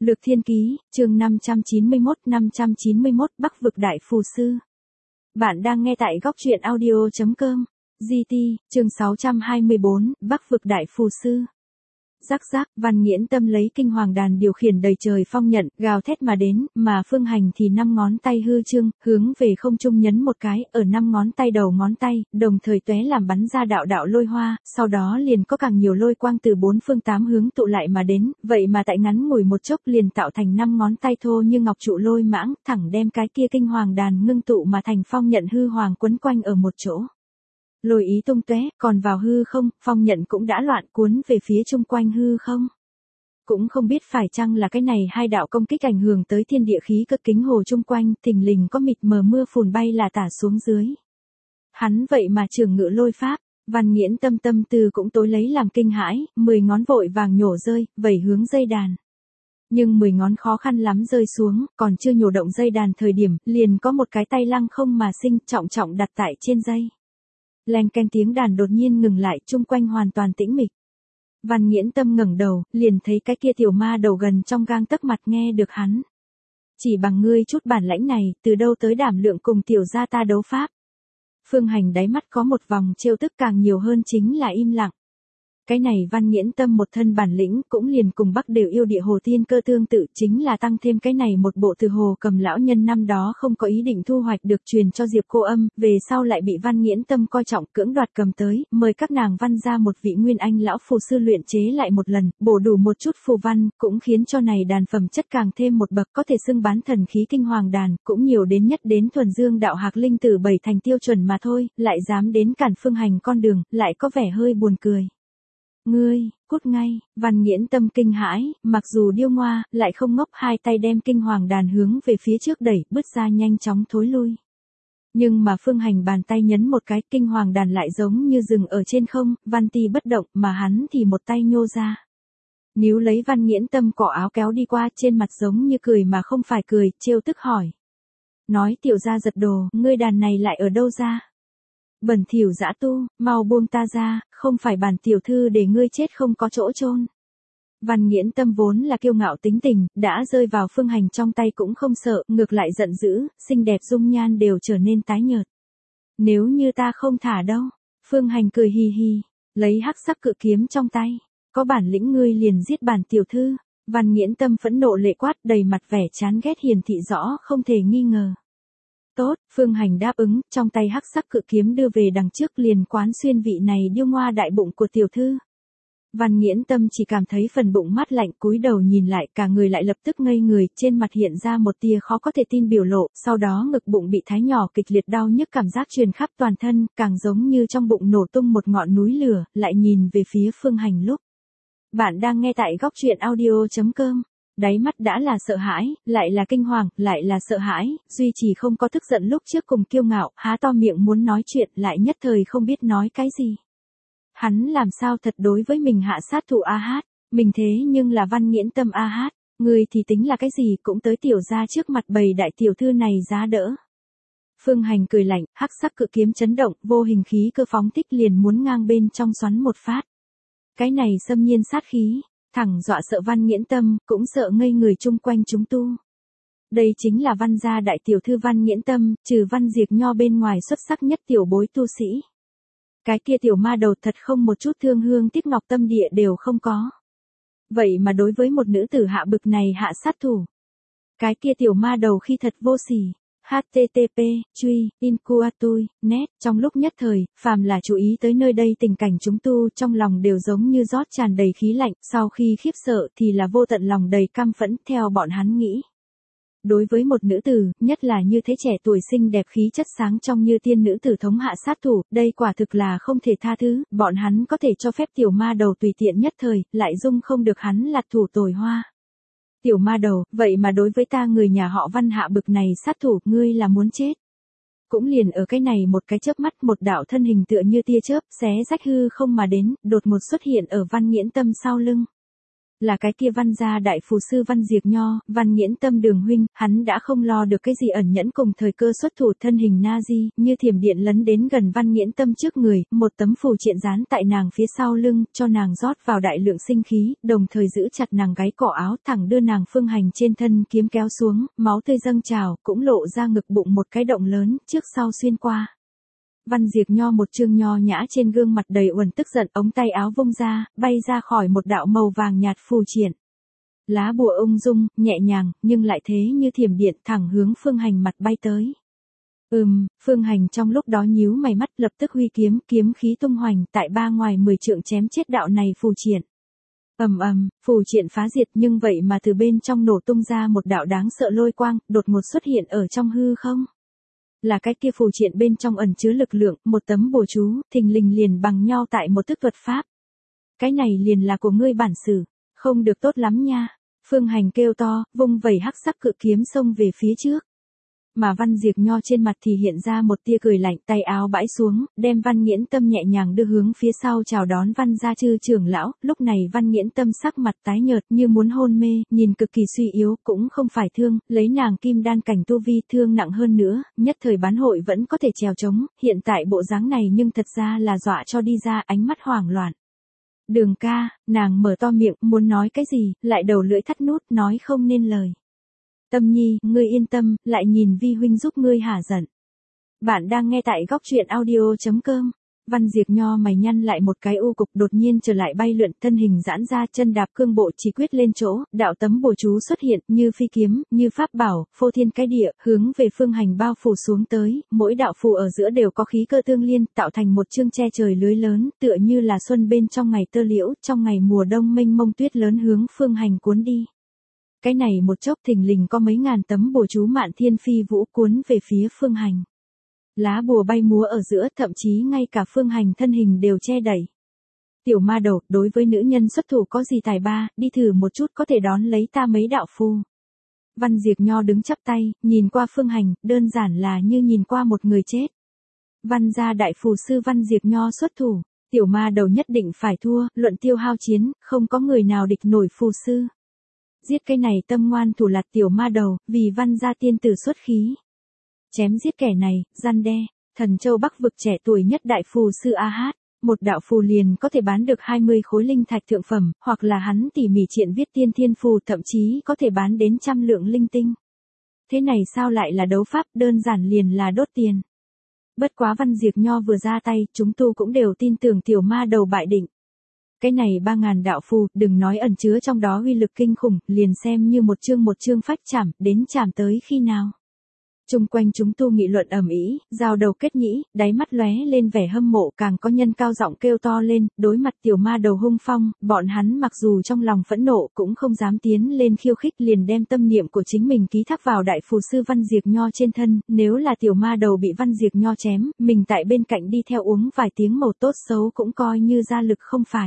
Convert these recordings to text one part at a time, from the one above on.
Lược Thiên Ký, chương 591 Bắc vực đại phù sư. Bạn đang nghe tại góc truyện audio.com. GT, chương 624, Bắc vực đại phù sư. Rắc rắc, Văn Nghiễn Tâm lấy kinh hoàng đàn điều khiển đầy trời phong nhận, gào thét mà đến, mà Phương Hành thì 5 ngón tay hư trương, hướng về không trung nhấn một cái, ở 5 ngón tay đầu ngón tay, đồng thời tóe làm bắn ra đạo đạo lôi hoa, sau đó liền có càng nhiều lôi quang từ 4 phương 8 hướng tụ lại mà đến, vậy mà tại ngắn ngủi một chốc liền tạo thành 5 ngón tay thô như ngọc trụ lôi mãng, thẳng đem cái kia kinh hoàng đàn ngưng tụ mà thành phong nhận hư hoàng quấn quanh ở một chỗ. Lôi ý tung tóe, còn vào hư không, phong nhận cũng đã loạn cuốn về phía chung quanh hư không. Cũng không biết phải chăng là cái này hai đạo công kích ảnh hưởng tới thiên địa khí cực kính hồ chung quanh, thình lình có mịt mờ mưa phùn bay là tả xuống dưới. Hắn vậy mà trường ngự lôi pháp, Văn Nghiễn Tâm tâm tư cũng tối lấy làm kinh hãi, 10 ngón vội vàng nhổ rơi, vẩy hướng dây đàn. Nhưng 10 ngón khó khăn lắm rơi xuống, còn chưa nhổ động dây đàn thời điểm, liền có một cái tay lăng không mà sinh trọng trọng đặt tại trên dây. Leng keng tiếng đàn đột nhiên ngừng lại, chung quanh hoàn toàn tĩnh mịch. Văn Nghiễn Tâm ngẩng đầu, liền thấy cái kia tiểu ma đầu gần trong gang tấc mặt nghe được hắn. Chỉ bằng ngươi chút bản lãnh này, từ đâu tới đảm lượng cùng tiểu gia ta đấu pháp. Phương Hành đáy mắt có một vòng trêu tức, càng nhiều hơn chính là im lặng. Cái này Văn Nghiễn Tâm một thân bản lĩnh cũng liền cùng Bắc đều yêu địa hồ tiên cơ tương tự, chính là tăng thêm cái này một bộ từ hồ cầm lão nhân năm đó không có ý định thu hoạch được truyền cho Diệp Cô Âm, về sau lại bị Văn Nghiễn Tâm coi trọng cưỡng đoạt cầm tới, mời các nàng văn ra một vị nguyên anh lão phù sư luyện chế lại một lần, bổ đủ một chút phù văn, cũng khiến cho này đàn phẩm chất càng thêm một bậc, có thể xưng bán thần khí kinh hoàng đàn, cũng nhiều đến nhất đến thuần dương đạo hạc linh tử 7 thành tiêu chuẩn mà thôi, lại dám đến cản Phương Hành con đường, lại có vẻ hơi buồn cười. Ngươi, cút ngay, Văn Nghiễn Tâm kinh hãi, mặc dù điêu ngoa, lại không ngốc, hai tay đem kinh hoàng đàn hướng về phía trước đẩy, bứt ra nhanh chóng thối lui. Nhưng mà Phương Hành bàn tay nhấn một cái, kinh hoàng đàn lại giống như dừng ở trên không, Văn Ti bất động, mà hắn thì một tay nhô ra. Níu lấy Văn Nghiễn Tâm cỏ áo kéo đi qua, trên mặt giống như cười mà không phải cười, trêu tức hỏi. Nói tiểu gia giật đồ, ngươi đàn này lại ở đâu ra? Bẩn thỉu dã tu, mau buông ta ra, không phải bản tiểu thư để ngươi chết không có chỗ chôn. Văn Nghiễn Tâm vốn là kiêu ngạo tính tình, đã rơi vào Phương Hành trong tay cũng không sợ, ngược lại giận dữ, xinh đẹp dung nhan đều trở nên tái nhợt. Nếu như ta không thả đâu, Phương Hành cười hì hì, lấy hắc sắc cự kiếm trong tay, có bản lĩnh ngươi liền giết bản tiểu thư. Văn Nghiễn Tâm phẫn nộ lệ quát, đầy mặt vẻ chán ghét hiển thị rõ không thể nghi ngờ. Tốt, Phương Hành đáp ứng, trong tay hắc sắc cự kiếm đưa về đằng trước liền quán xuyên vị này điêu ngoa đại bụng của tiểu thư. Văn Nghiễn Tâm chỉ cảm thấy phần bụng mát lạnh, cúi đầu nhìn lại, cả người lại lập tức ngây người, trên mặt hiện ra một tia khó có thể tin biểu lộ, sau đó ngực bụng bị thái nhỏ kịch liệt đau nhức cảm giác truyền khắp toàn thân, càng giống như trong bụng nổ tung một ngọn núi lửa, lại nhìn về phía Phương Hành lúc. Bạn đang nghe tại góc truyện audio.com. Đáy mắt đã là sợ hãi, lại là kinh hoàng, lại là sợ hãi, duy chỉ không có tức giận lúc trước cùng kiêu ngạo, há to miệng muốn nói chuyện, lại nhất thời không biết nói cái gì. Hắn làm sao thật đối với mình hạ sát thủ A Hát, mình thế nhưng là Văn Nghiễn Tâm A Hát, người thì tính là cái gì cũng tới tiểu gia trước mặt bầy đại tiểu thư này giá đỡ. Phương Hành cười lạnh, hắc sắc cự kiếm chấn động, vô hình khí cơ phóng thích liền muốn ngang bên trong xoắn một phát. Cái này xâm nhiên sát khí. Thẳng dọa sợ Văn Nghiễn Tâm, cũng sợ ngây người chung quanh chúng tu. Đây chính là Văn gia đại tiểu thư Văn Nghiễn Tâm, trừ Văn Diệt Nho bên ngoài xuất sắc nhất tiểu bối tu sĩ. Cái kia tiểu ma đầu thật không một chút thương hương tiếc ngọc tâm địa đều không có. Vậy mà đối với một nữ tử hạ bực này hạ sát thủ. Cái kia tiểu ma đầu khi thật vô sỉ. http truy incuatui net trong lúc nhất thời, phàm là chú ý tới nơi đây tình cảnh chúng tu trong lòng đều giống như rót tràn đầy khí lạnh, sau khi khiếp sợ thì là vô tận lòng đầy căm phẫn, theo bọn hắn nghĩ. Đối với một nữ tử, nhất là như thế trẻ tuổi xinh đẹp khí chất sáng trong như tiên nữ tử thống hạ sát thủ, đây quả thực là không thể tha thứ, bọn hắn có thể cho phép tiểu ma đầu tùy tiện nhất thời, lại dung không được hắn lạt thủ tồi hoa. Tiểu ma đầu, vậy mà đối với ta người nhà họ Văn hạ bực này sát thủ, ngươi là muốn chết. Cũng liền ở cái này một cái chớp mắt, một đạo thân hình tựa như tia chớp, xé rách hư không mà đến, đột ngột xuất hiện ở Văn Nghiễn Tâm sau lưng. Là cái kia Văn gia đại phù sư Văn Diệp Nho, Văn Nghiễn Tâm đường huynh, hắn đã không lo được cái gì ẩn nhẫn cùng thời cơ xuất thủ thân hình Nazi, như thiểm điện lấn đến gần Văn Nghiễn Tâm trước người, một tấm phù triện dán tại nàng phía sau lưng, cho nàng rót vào đại lượng sinh khí, đồng thời giữ chặt nàng gáy cổ áo thẳng đưa nàng phương hành trên thân kiếm kéo xuống, máu tươi dâng trào, cũng lộ ra ngực bụng một cái động lớn, trước sau xuyên qua. Văn Diệp Nho một trương nho nhã trên gương mặt đầy uẩn tức giận, ống tay áo vung ra, bay ra khỏi một đạo màu vàng nhạt phù triện. Lá bùa ung dung, nhẹ nhàng, nhưng lại thế như thiểm điện thẳng hướng Phương Hành mặt bay tới. Phương Hành trong lúc đó nhíu mày mắt lập tức huy kiếm, kiếm khí tung hoành tại ba ngoài 10 trượng chém chết đạo này phù triện. Phù triện phá diệt nhưng vậy mà từ bên trong nổ tung ra một đạo đáng sợ lôi quang, đột ngột xuất hiện ở trong hư không. Là cái kia phù triện bên trong ẩn chứa lực lượng, một tấm bùa chú, thình lình liền bằng nhau tại một thức thuật pháp. Cái này liền là của ngươi bản sự, không được tốt lắm nha. Phương Hành kêu to, vung vẩy hắc sắc cự kiếm xông về phía trước. Mà Văn Diệp Nho trên mặt thì hiện ra một tia cười lạnh, tay áo bãi xuống, đem Văn Nghiễn Tâm nhẹ nhàng đưa hướng phía sau chào đón Văn gia chư trưởng lão. Lúc này Văn Nghiễn Tâm sắc mặt tái nhợt như muốn hôn mê, nhìn cực kỳ suy yếu, cũng không phải thương, lấy nàng kim đan cảnh tu vi thương nặng hơn nữa, nhất thời bán hội vẫn có thể trèo trống, hiện tại bộ dáng này nhưng thật ra là dọa cho đi ra, ánh mắt hoảng loạn. Đường ca, nàng mở to miệng, muốn nói cái gì, lại đầu lưỡi thắt nút, nói không nên lời. Tâm nhi, ngươi yên tâm, lại nhìn vi huynh giúp ngươi hả giận. Bạn đang nghe tại góc truyện audio.com. Văn Diệp Nho mày nhăn lại một cái u cục, đột nhiên trở lại bay lượn, thân hình giãn ra, chân đạp cương bộ chỉ quyết lên chỗ, đạo tấm bùa chú xuất hiện, như phi kiếm, như pháp bảo, phô thiên cái địa, hướng về Phương Hành bao phủ xuống tới, mỗi đạo phù ở giữa đều có khí cơ tương liên, tạo thành một chương che trời lưới lớn, tựa như là xuân bên trong ngày tơ liễu, trong ngày mùa đông mênh mông tuyết lớn hướng Phương Hành cuốn đi. Cái này một chốc thình lình có mấy ngàn tấm bùa chú mạn thiên phi vũ cuốn về phía Phương Hành. Lá bùa bay múa ở giữa, thậm chí ngay cả Phương Hành thân hình đều che đẩy. Tiểu ma đầu, đối với nữ nhân xuất thủ có gì tài ba, đi thử một chút có thể đón lấy ta mấy đạo phù. Văn Diệp Nho đứng chắp tay, nhìn qua Phương Hành, đơn giản là như nhìn qua một người chết. Văn gia đại phù sư Văn Diệp Nho xuất thủ, tiểu ma đầu nhất định phải thua, luận tiêu hao chiến, không có người nào địch nổi phù sư. Giết cái này tâm ngoan thủ lạt tiểu ma đầu, vì Văn gia tiên tử xuất khí. Chém giết kẻ này, gian đe, Thần Châu Bắc vực trẻ tuổi nhất đại phù sư A Hát, một đạo phù liền có thể bán được 20 khối linh thạch thượng phẩm, hoặc là hắn tỉ mỉ triện viết tiên thiên phù thậm chí có thể bán đến 100 lượng linh tinh. Thế này sao lại là đấu pháp, đơn giản liền là đốt tiền. Bất quá Văn Diệp Nho vừa ra tay, chúng tu cũng đều tin tưởng tiểu ma đầu bại định. Cái này 3.000 đạo phù, đừng nói ẩn chứa trong đó uy lực kinh khủng, liền xem như một chương phách chảm, đến chảm tới khi nào. Chung quanh chúng tu nghị luận ầm ĩ, giao đầu kết nhĩ, đáy mắt lóe lên vẻ hâm mộ, càng có nhân cao giọng kêu to lên, đối mặt tiểu ma đầu hung phong, bọn hắn mặc dù trong lòng phẫn nộ cũng không dám tiến lên khiêu khích, liền đem tâm niệm của chính mình ký thác vào đại phù sư Văn Diệp Nho trên thân, nếu là tiểu ma đầu bị Văn Diệp Nho chém, mình tại bên cạnh đi theo uống vài tiếng màu tốt xấu cũng coi như ra lực không phải.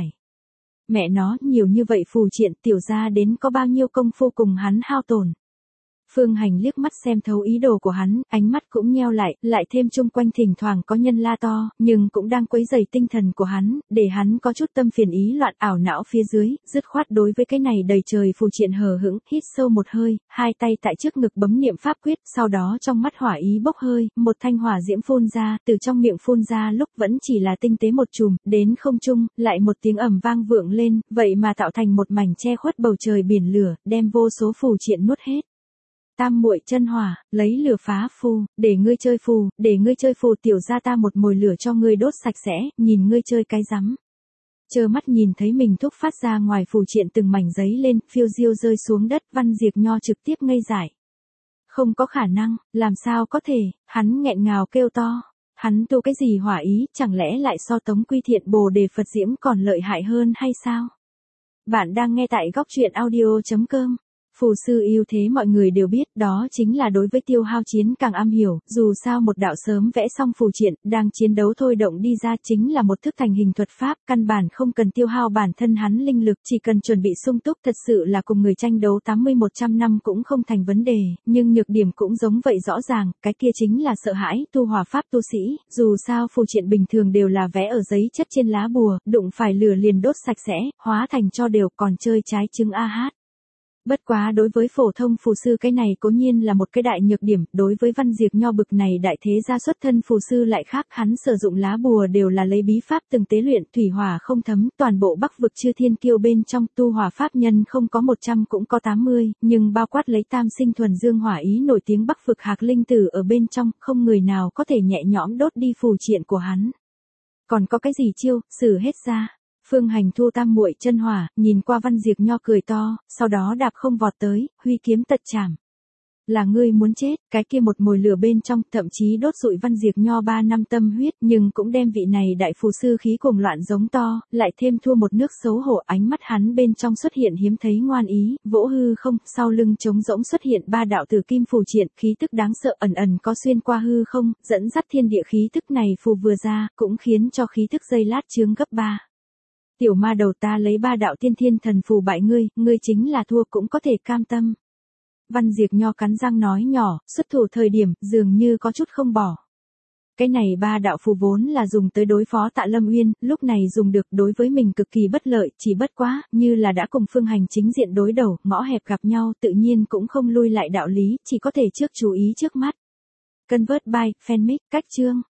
Mẹ nó, nhiều như vậy phù triện tiểu ra đến có bao nhiêu công phu cùng hắn hao tổn. Phương Hành liếc mắt xem thấu ý đồ của hắn, ánh mắt cũng nheo lại thêm chung quanh thỉnh thoảng có nhân la to, nhưng cũng đang quấy rầy tinh thần của hắn, để hắn có chút tâm phiền ý loạn ảo não phía dưới, dứt khoát đối với cái này đầy trời phù triện hờ hững, hít sâu một hơi, hai tay tại trước ngực bấm niệm pháp quyết, sau đó trong mắt hỏa ý bốc hơi, một thanh hỏa diễm phun ra, từ trong miệng phun ra lúc vẫn chỉ là tinh tế một chùm, đến không trung, lại một tiếng ầm vang vượng lên, vậy mà tạo thành một mảnh che khuất bầu trời biển lửa, đem vô số phù triện nuốt hết. Tam muội chân hỏa, lấy lửa phá phù, để ngươi chơi phù tiểu ra ta một mồi lửa cho ngươi đốt sạch sẽ, nhìn ngươi chơi cái rắm. Trơ mắt nhìn thấy mình thúc phát ra ngoài phù triện từng mảnh giấy lên, phiêu diêu rơi xuống đất, Văn Diệp Nho trực tiếp ngây dại. Không có khả năng, làm sao có thể, hắn nghẹn ngào kêu to. Hắn tu cái gì hỏa ý, chẳng lẽ lại so Tống Quy Thiện Bồ Đề Phật Diễm còn lợi hại hơn hay sao? Bạn đang nghe tại góc truyện audio.com. Phù sư ưu thế mọi người đều biết, đó chính là đối với tiêu hao chiến càng am hiểu, dù sao một đạo sớm vẽ xong phù triện, đang chiến đấu thôi động đi ra chính là một thức thành hình thuật pháp, căn bản không cần tiêu hao bản thân hắn linh lực, chỉ cần chuẩn bị sung túc, thật sự là cùng người tranh đấu 80-100 năm cũng không thành vấn đề, nhưng nhược điểm cũng giống vậy rõ ràng, cái kia chính là sợ hãi, tu hỏa pháp tu sĩ, dù sao phù triện bình thường đều là vẽ ở giấy chất trên lá bùa, đụng phải lửa liền đốt sạch sẽ, hóa thành cho đều, còn chơi trái trứng a hát. Bất quá đối với phổ thông phù sư cái này cố nhiên là một cái đại nhược điểm, đối với Văn Diệp Nho bực này đại thế gia xuất thân phù sư lại khác, hắn sử dụng lá bùa đều là lấy bí pháp từng tế luyện, thủy hỏa không thấm, toàn bộ Bắc vực chư thiên kiêu bên trong tu hỏa pháp nhân không có 100 cũng có 80, nhưng bao quát lấy tam sinh thuần dương hỏa ý nổi tiếng Bắc vực Hạc Linh Tử ở bên trong, không người nào có thể nhẹ nhõm đốt đi phù triện của hắn. Còn có cái gì chiêu, xử hết ra. Phương Hành thu tam muội chân hỏa, nhìn qua Văn Diệp Nho cười to, sau đó đạp không vọt tới, huy kiếm tật chảm. Là ngươi muốn chết, cái kia một mồi lửa bên trong, thậm chí đốt rụi Văn Diệp Nho 3 năm tâm huyết, nhưng cũng đem vị này đại phù sư khí cuồng loạn giống to, lại thêm thua một nước xấu hổ, ánh mắt hắn bên trong xuất hiện hiếm thấy ngoan ý, vỗ hư không, sau lưng trống rỗng xuất hiện 3 đạo tử kim phù triện, khí tức đáng sợ ẩn ẩn có xuyên qua hư không, dẫn dắt thiên địa khí tức này phù vừa ra, cũng khiến cho khí tức giây lát chướng gấp 3. Tiểu ma đầu, ta lấy 3 đạo tiên thiên thần phù bại ngươi chính là thua cũng có thể cam tâm. Văn Diệp Nho cắn răng nói nhỏ, xuất thủ thời điểm, dường như có chút không bỏ. Cái này 3 đạo phù vốn là dùng tới đối phó Tạ Lâm Uyên, lúc này dùng được đối với mình cực kỳ bất lợi, chỉ bất quá, như là đã cùng Phương Hành chính diện đối đầu, ngõ hẹp gặp nhau, tự nhiên cũng không lui lại đạo lý, chỉ có thể trước chú ý trước mắt. Convert by, fanmic, cách chương.